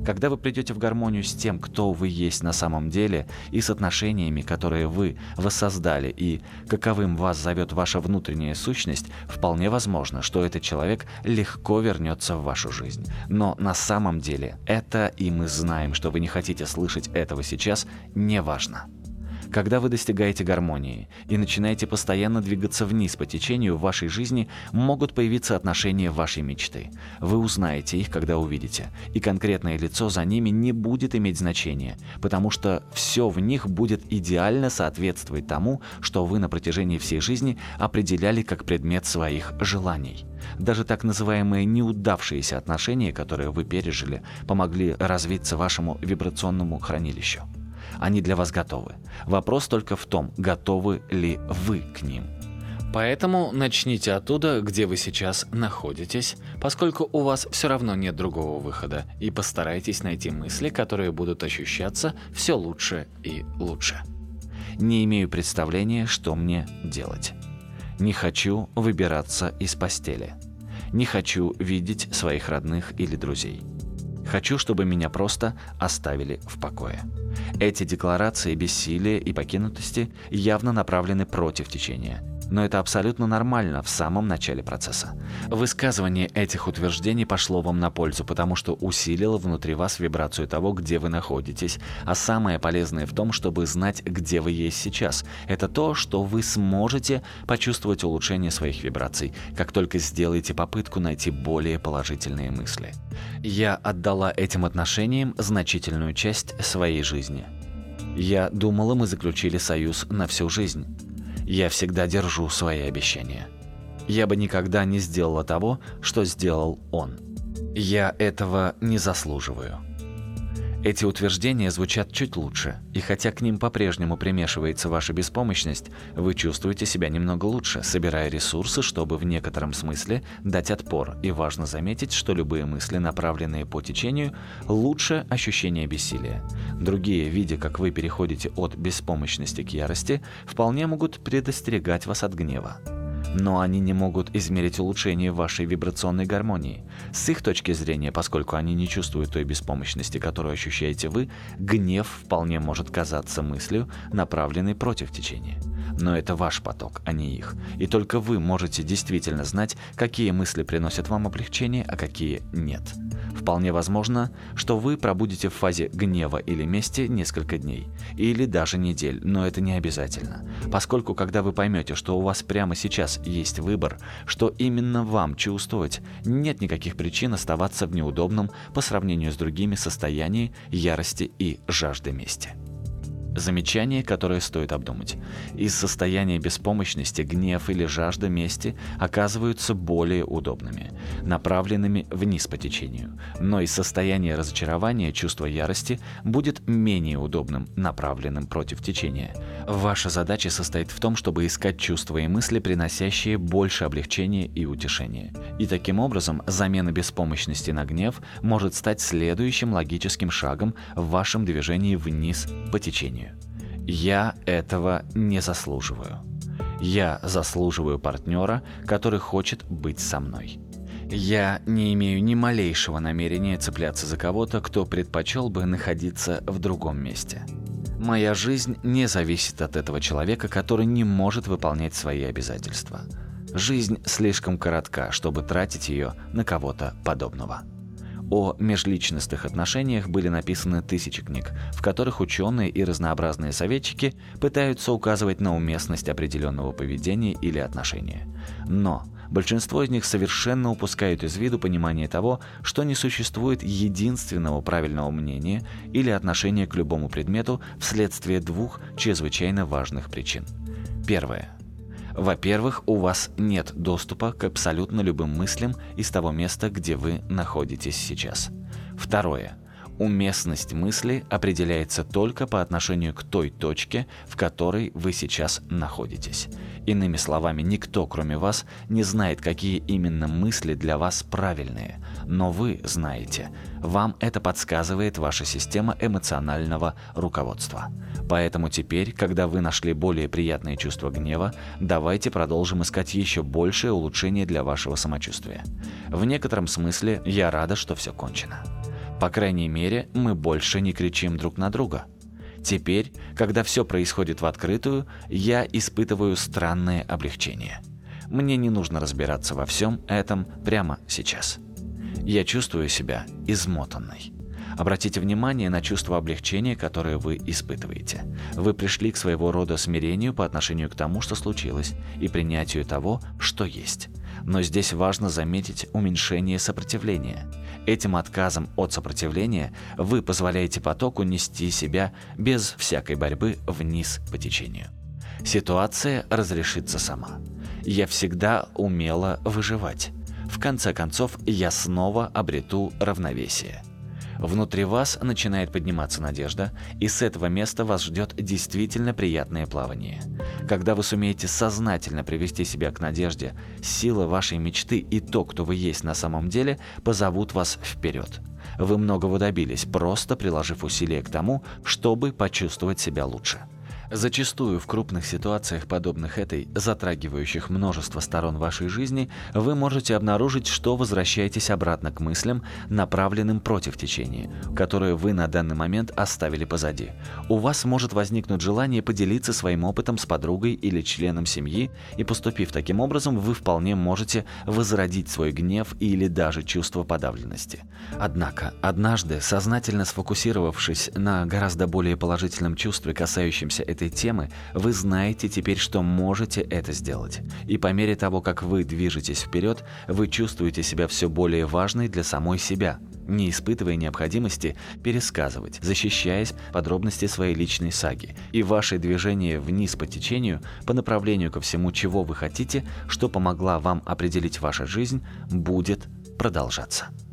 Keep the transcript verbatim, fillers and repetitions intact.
Когда вы придете в гармонию с тем, кто вы есть на самом деле, и с отношениями, которые вы воссоздали, и каковым вас зовет ваша внутренняя сущность, вполне возможно, что этот человек легко вернется в вашу жизнь. Но на самом деле это, и мы знаем, что вы не хотите слышать этого сейчас, не важно. Когда вы достигаете гармонии и начинаете постоянно двигаться вниз по течению, в вашей жизни могут появиться отношения вашей мечты. Вы узнаете их, когда увидите, и конкретное лицо за ними не будет иметь значения, потому что все в них будет идеально соответствовать тому, что вы на протяжении всей жизни определяли как предмет своих желаний. Даже так называемые неудавшиеся отношения, которые вы пережили, помогли развиться вашему вибрационному хранилищу. Они для вас готовы. Вопрос только в том, готовы ли вы к ним. Поэтому начните оттуда, где вы сейчас находитесь, поскольку у вас все равно нет другого выхода, и постарайтесь найти мысли, которые будут ощущаться все лучше и лучше. Не имею представления, что мне делать. Не хочу выбираться из постели. Не хочу видеть своих родных или друзей. Хочу, чтобы меня просто оставили в покое. Эти декларации бессилия и покинутости явно направлены против течения. Но это абсолютно нормально в самом начале процесса. Высказывание этих утверждений пошло вам на пользу, потому что усилило внутри вас вибрацию того, где вы находитесь. А самое полезное в том, чтобы знать, где вы есть сейчас. Это то, что вы сможете почувствовать улучшение своих вибраций, как только сделаете попытку найти более положительные мысли. Я отдала этим отношениям значительную часть своей жизни. Я думала, мы заключили союз на всю жизнь. Я всегда держу свои обещания. Я бы никогда не сделала того, что сделал он. Я этого не заслуживаю. Эти утверждения звучат чуть лучше, и хотя к ним по-прежнему примешивается ваша беспомощность, вы чувствуете себя немного лучше, собирая ресурсы, чтобы в некотором смысле дать отпор, и важно заметить, что любые мысли, направленные по течению, лучше ощущения бессилия. Другие, видя, как вы переходите от беспомощности к ярости, вполне могут предостерегать вас от гнева. Но они не могут измерить улучшение вашей вибрационной гармонии. С их точки зрения, поскольку они не чувствуют той беспомощности, которую ощущаете вы, гнев вполне может казаться мыслью, направленной против течения. Но это ваш поток, а не их. И только вы можете действительно знать, какие мысли приносят вам облегчение, а какие нет. Вполне возможно, что вы пробудете в фазе гнева или мести несколько дней, или даже недель, но это не обязательно. Поскольку, когда вы поймете, что у вас прямо сейчас есть выбор, что именно вам чувствовать, нет никаких причин оставаться в неудобном по сравнению с другими состоянии ярости и жажды мести. Замечание, которое стоит обдумать. Из состояния беспомощности гнев или жажда мести оказываются более удобными, направленными вниз по течению. Но из состояния разочарования чувство ярости будет менее удобным, направленным против течения. Ваша задача состоит в том, чтобы искать чувства и мысли, приносящие больше облегчения и утешения. И таким образом замена беспомощности на гнев может стать следующим логическим шагом в вашем движении вниз по течению. Я этого не заслуживаю. Я заслуживаю партнера, который хочет быть со мной. Я не имею ни малейшего намерения цепляться за кого-то, кто предпочел бы находиться в другом месте. Моя жизнь не зависит от этого человека, который не может выполнять свои обязательства. Жизнь слишком коротка, чтобы тратить ее на кого-то подобного. О межличностных отношениях были написаны тысячи книг, в которых ученые и разнообразные советчики пытаются указывать на уместность определенного поведения или отношения. Но большинство из них совершенно упускают из виду понимание того, что не существует единственного правильного мнения или отношения к любому предмету вследствие двух чрезвычайно важных причин. Первое. Во-первых, у вас нет доступа к абсолютно любым мыслям из того места, где вы находитесь сейчас. Второе. Уместность мысли определяется только по отношению к той точке, в которой вы сейчас находитесь. Иными словами, никто, кроме вас, не знает, какие именно мысли для вас правильные. Но вы знаете. Вам это подсказывает ваша система эмоционального руководства. Поэтому теперь, когда вы нашли более приятные чувства гнева, давайте продолжим искать еще большее улучшение для вашего самочувствия. В некотором смысле я рада, что все кончено. По крайней мере, мы больше не кричим друг на друга. Теперь, когда все происходит в открытую, я испытываю странное облегчение. Мне не нужно разбираться во всем этом прямо сейчас. Я чувствую себя измотанной. Обратите внимание на чувство облегчения, которое вы испытываете. Вы пришли к своего рода смирению по отношению к тому, что случилось, и принятию того, что есть. Но здесь важно заметить уменьшение сопротивления. Этим отказом от сопротивления вы позволяете потоку нести себя без всякой борьбы вниз по течению. Ситуация разрешится сама. Я всегда умела выживать. В конце концов, я снова обрету равновесие. Внутри вас начинает подниматься надежда, и с этого места вас ждет действительно приятное плавание. Когда вы сумеете сознательно привести себя к надежде, сила вашей мечты и то, кто вы есть на самом деле, позовут вас вперед. Вы многого добились, просто приложив усилия к тому, чтобы почувствовать себя лучше. Зачастую в крупных ситуациях, подобных этой, затрагивающих множество сторон вашей жизни, вы можете обнаружить, что возвращаетесь обратно к мыслям, направленным против течения, которые вы на данный момент оставили позади. У вас может возникнуть желание поделиться своим опытом с подругой или членом семьи, и поступив таким образом, вы вполне можете возродить свой гнев или даже чувство подавленности. Однако, однажды, сознательно сфокусировавшись на гораздо более положительном чувстве, касающемся этой темы, вы знаете теперь, что можете это сделать. И по мере того, как вы движетесь вперед, вы чувствуете себя все более важной для самой себя, не испытывая необходимости пересказывать, защищаясь подробности своей личной саги. И ваше движение вниз по течению, по направлению ко всему, чего вы хотите, что помогла вам определить ваша жизнь, будет продолжаться.